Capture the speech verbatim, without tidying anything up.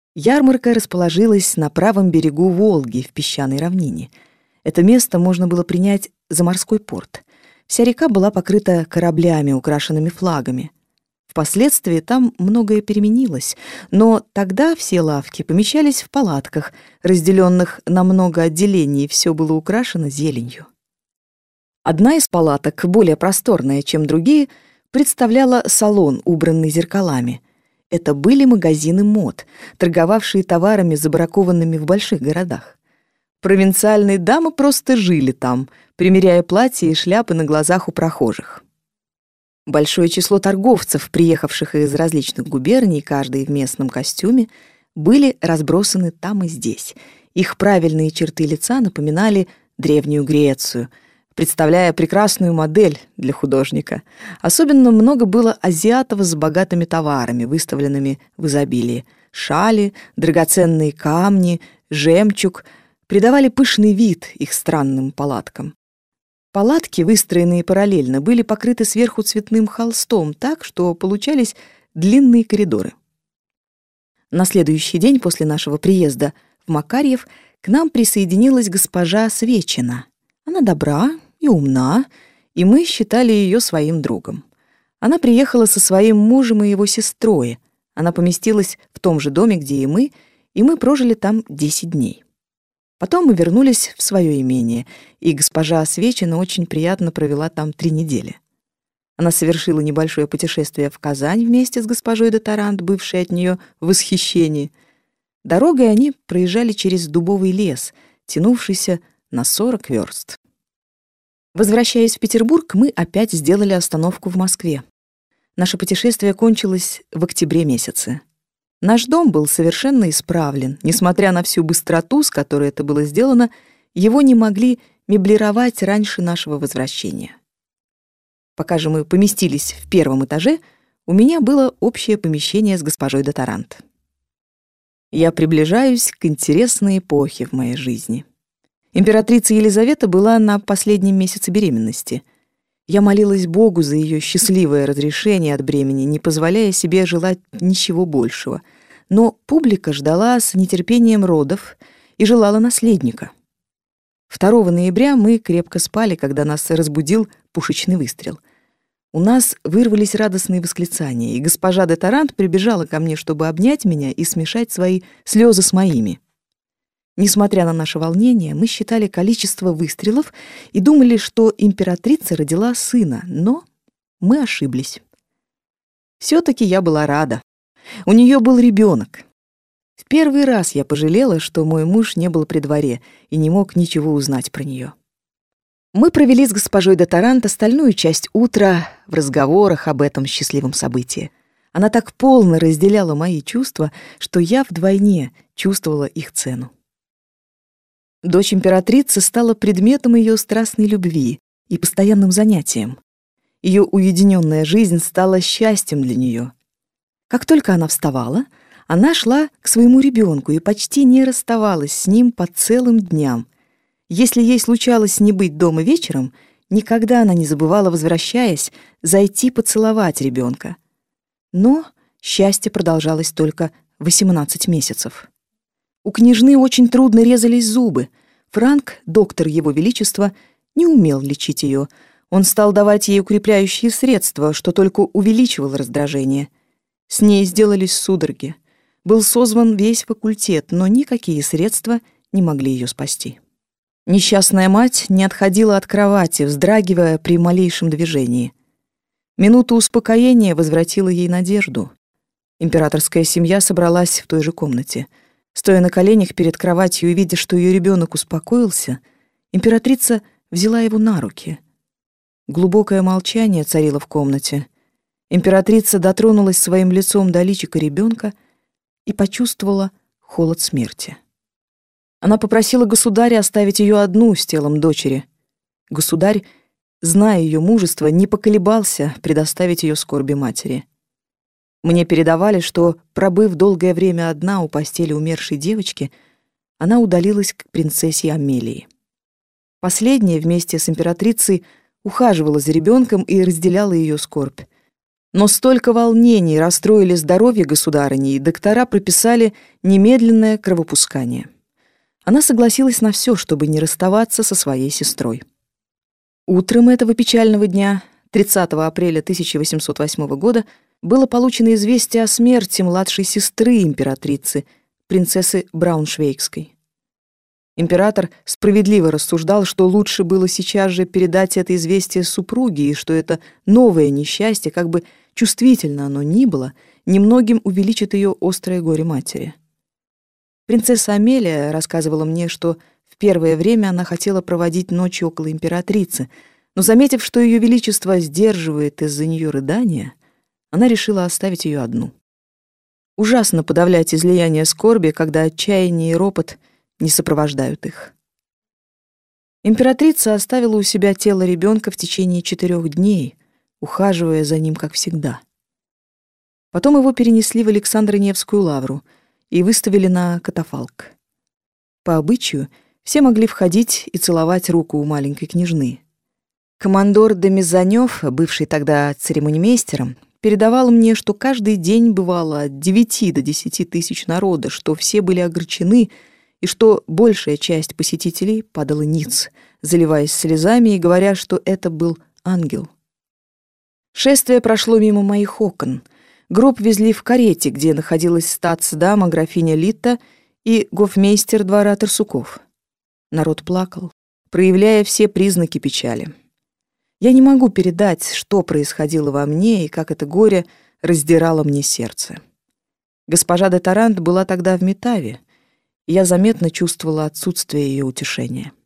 Ярмарка расположилась на правом берегу Волги в песчаной равнине. Это место можно было принять за морской порт. Вся река была покрыта кораблями, украшенными флагами. Впоследствии там многое переменилось, но тогда все лавки помещались в палатках, разделенных на много отделений, и все было украшено зеленью. Одна из палаток, более просторная, чем другие, представляла салон, убранный зеркалами. Это были магазины мод, торговавшие товарами, забракованными в больших городах. Провинциальные дамы просто жили там, примеряя платья и шляпы на глазах у прохожих. Большое число торговцев, приехавших из различных губерний, каждый в местном костюме, были разбросаны там и здесь. Их правильные черты лица напоминали Древнюю Грецию, представляя прекрасную модель для художника. Особенно много было азиатов с богатыми товарами, выставленными в изобилии. Шали, драгоценные камни, жемчуг придавали пышный вид их странным палаткам. Палатки, выстроенные параллельно, были покрыты сверху цветным холстом так, что получались длинные коридоры. На следующий день после нашего приезда в Макарьев к нам присоединилась госпожа Свечина. Она добра и умна, и мы считали ее своим другом. Она приехала со своим мужем и его сестрой. Она поместилась в том же доме, где и мы, и мы прожили там десять дней. Потом мы вернулись в свое имение, и госпожа Свечина очень приятно провела там три недели. Она совершила небольшое путешествие в Казань вместе с госпожой де Тарант, бывшей от нее в восхищении. Дорогой они проезжали через дубовый лес, тянувшийся на сорок верст. Возвращаясь в Петербург, мы опять сделали остановку в Москве. Наше путешествие кончилось в октябре месяце. Наш дом был совершенно исправлен. Несмотря на всю быстроту, с которой это было сделано, его не могли меблировать раньше нашего возвращения. Пока же мы поместились в первом этаже, у меня было общее помещение с госпожой де Тарант. Я приближаюсь к интересной эпохе в моей жизни. Императрица Елизавета была на последнем месяце беременности. Я молилась Богу за ее счастливое разрешение от бремени, не позволяя себе желать ничего большего. Но публика ждала с нетерпением родов и желала наследника. второго ноября мы крепко спали, когда нас разбудил пушечный выстрел. У нас вырвались радостные восклицания, и госпожа де Тарант прибежала ко мне, чтобы обнять меня и смешать свои слезы с моими. Несмотря на наше волнение, мы считали количество выстрелов и думали, что императрица родила сына, но мы ошиблись. Все-таки я была рада. У нее был ребенок. В первый раз я пожалела, что мой муж не был при дворе и не мог ничего узнать про нее. Мы провели с госпожой де Тарант остальную часть утра в разговорах об этом счастливом событии. Она так полно разделяла мои чувства, что я вдвойне чувствовала их цену. Дочь императрицы стала предметом ее страстной любви и постоянным занятием. Ее уединенная жизнь стала счастьем для нее. Как только она вставала, она шла к своему ребенку и почти не расставалась с ним по целым дням. Если ей случалось не быть дома вечером, никогда она не забывала, возвращаясь, зайти поцеловать ребенка. Но счастье продолжалось только восемнадцать месяцев. У княжны очень трудно резались зубы. Франк, доктор Его Величества, не умел лечить ее. Он стал давать ей укрепляющие средства, что только увеличивало раздражение. С ней сделались судороги. Был созван весь факультет, но никакие средства не могли ее спасти. Несчастная мать не отходила от кровати, вздрагивая при малейшем движении. Минута успокоения возвратила ей надежду. Императорская семья собралась в той же комнате. Стоя на коленях перед кроватью и видя, что ее ребенок успокоился, императрица взяла его на руки. Глубокое молчание царило в комнате. Императрица дотронулась своим лицом до личика ребенка и почувствовала холод смерти. Она попросила государя оставить ее одну с телом дочери. Государь, зная ее мужество, не поколебался предоставить ее скорби матери. Мне передавали, что, пробыв долгое время одна у постели умершей девочки, она удалилась к принцессе Амелии. Последняя вместе с императрицей ухаживала за ребенком и разделяла ее скорбь. Но столько волнений расстроили здоровье государыни, и доктора прописали немедленное кровопускание. Она согласилась на все, чтобы не расставаться со своей сестрой. Утром этого печального дня, тридцатого апреля тысяча восемьсот восьмого года, было получено известие о смерти младшей сестры императрицы, принцессы Брауншвейгской. Император справедливо рассуждал, что лучше было сейчас же передать это известие супруге, и что это новое несчастье, как бы чувствительно оно ни было, немногим увеличит ее острое горе матери. Принцесса Амелия рассказывала мне, что в первое время она хотела проводить ночь около императрицы, но, заметив, что ее величество сдерживает из-за нее рыдания, она решила оставить ее одну. Ужасно подавлять излияние скорби, когда отчаяние и ропот не сопровождают их. Императрица оставила у себя тело ребенка в течение четырех дней, ухаживая за ним, как всегда. Потом его перенесли в Александро-Невскую лавру и выставили на катафалк. По обычаю все могли входить и целовать руку у маленькой княжны. Командор де Мезанёв, бывший тогда церемонимейстером, передавал мне, что каждый день бывало от девяти до десяти тысяч народа, что все были огорчены, и что большая часть посетителей падала ниц, заливаясь слезами и говоря, что это был ангел. Шествие прошло мимо моих окон. Гроб везли в карете, где находилась статсдама графиня Литта и гофмейстер двора Тарсуков. Народ плакал, проявляя все признаки печали. Я не могу передать, что происходило во мне и как это горе раздирало мне сердце. Госпожа де Тарант была тогда в Метаве, и я заметно чувствовала отсутствие ее утешения.